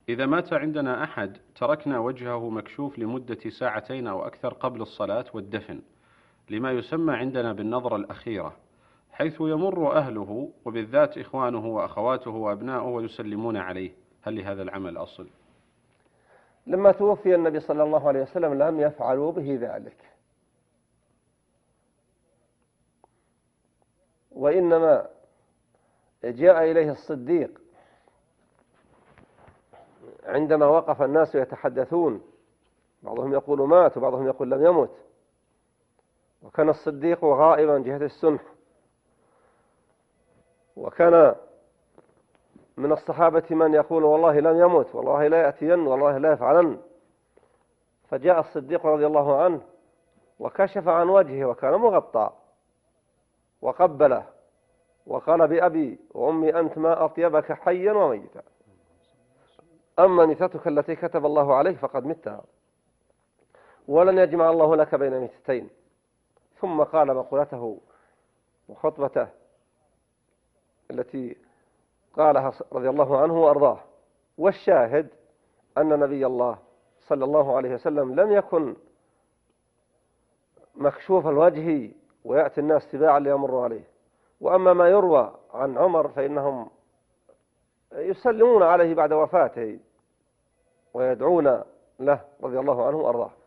إذا مات عندنا أحد تركنا وجهه مكشوف لمدة ساعتين أو أكثر قبل الصلاة والدفن، لما يسمى عندنا بالنظرة الأخيرة، حيث يمر أهله وبالذات إخوانه وأخواته وأبناؤه ويسلمون عليه، هل لهذا العمل أصل؟ لما توفي النبي صلى الله عليه وسلم لم يفعلوا به ذلك، وإنما جاء إليه الصديق عندما وقف الناس يتحدثون، بعضهم يقول مات وبعضهم يقول لم يمت، وكان الصديق غائبا جهة السنح، وكان من الصحابة من يقول والله لم يمت، والله لا يأتين، والله لا يفعلن. فجاء الصديق رضي الله عنه وكشف عن وجهه وكان مغطى وقبله وقال بأبي وأمي أنت ما أطيبك حيا وميتا، أما ميتتك التي كتب الله عليك فقد متها، ولن يجمع الله لك بين ميتتين. ثم قال مقولته وخطبته التي قالها رضي الله عنه وأرضاه. والشاهد أن نبي الله صلى الله عليه وسلم لم يكن مكشوف الوجه ويأتي الناس تباعا ليمروا عليه. وأما ما يروى عن عمر فإنهم يسلمون عليه بعد وفاته ويدعون له رضي الله عنه وأرضاه.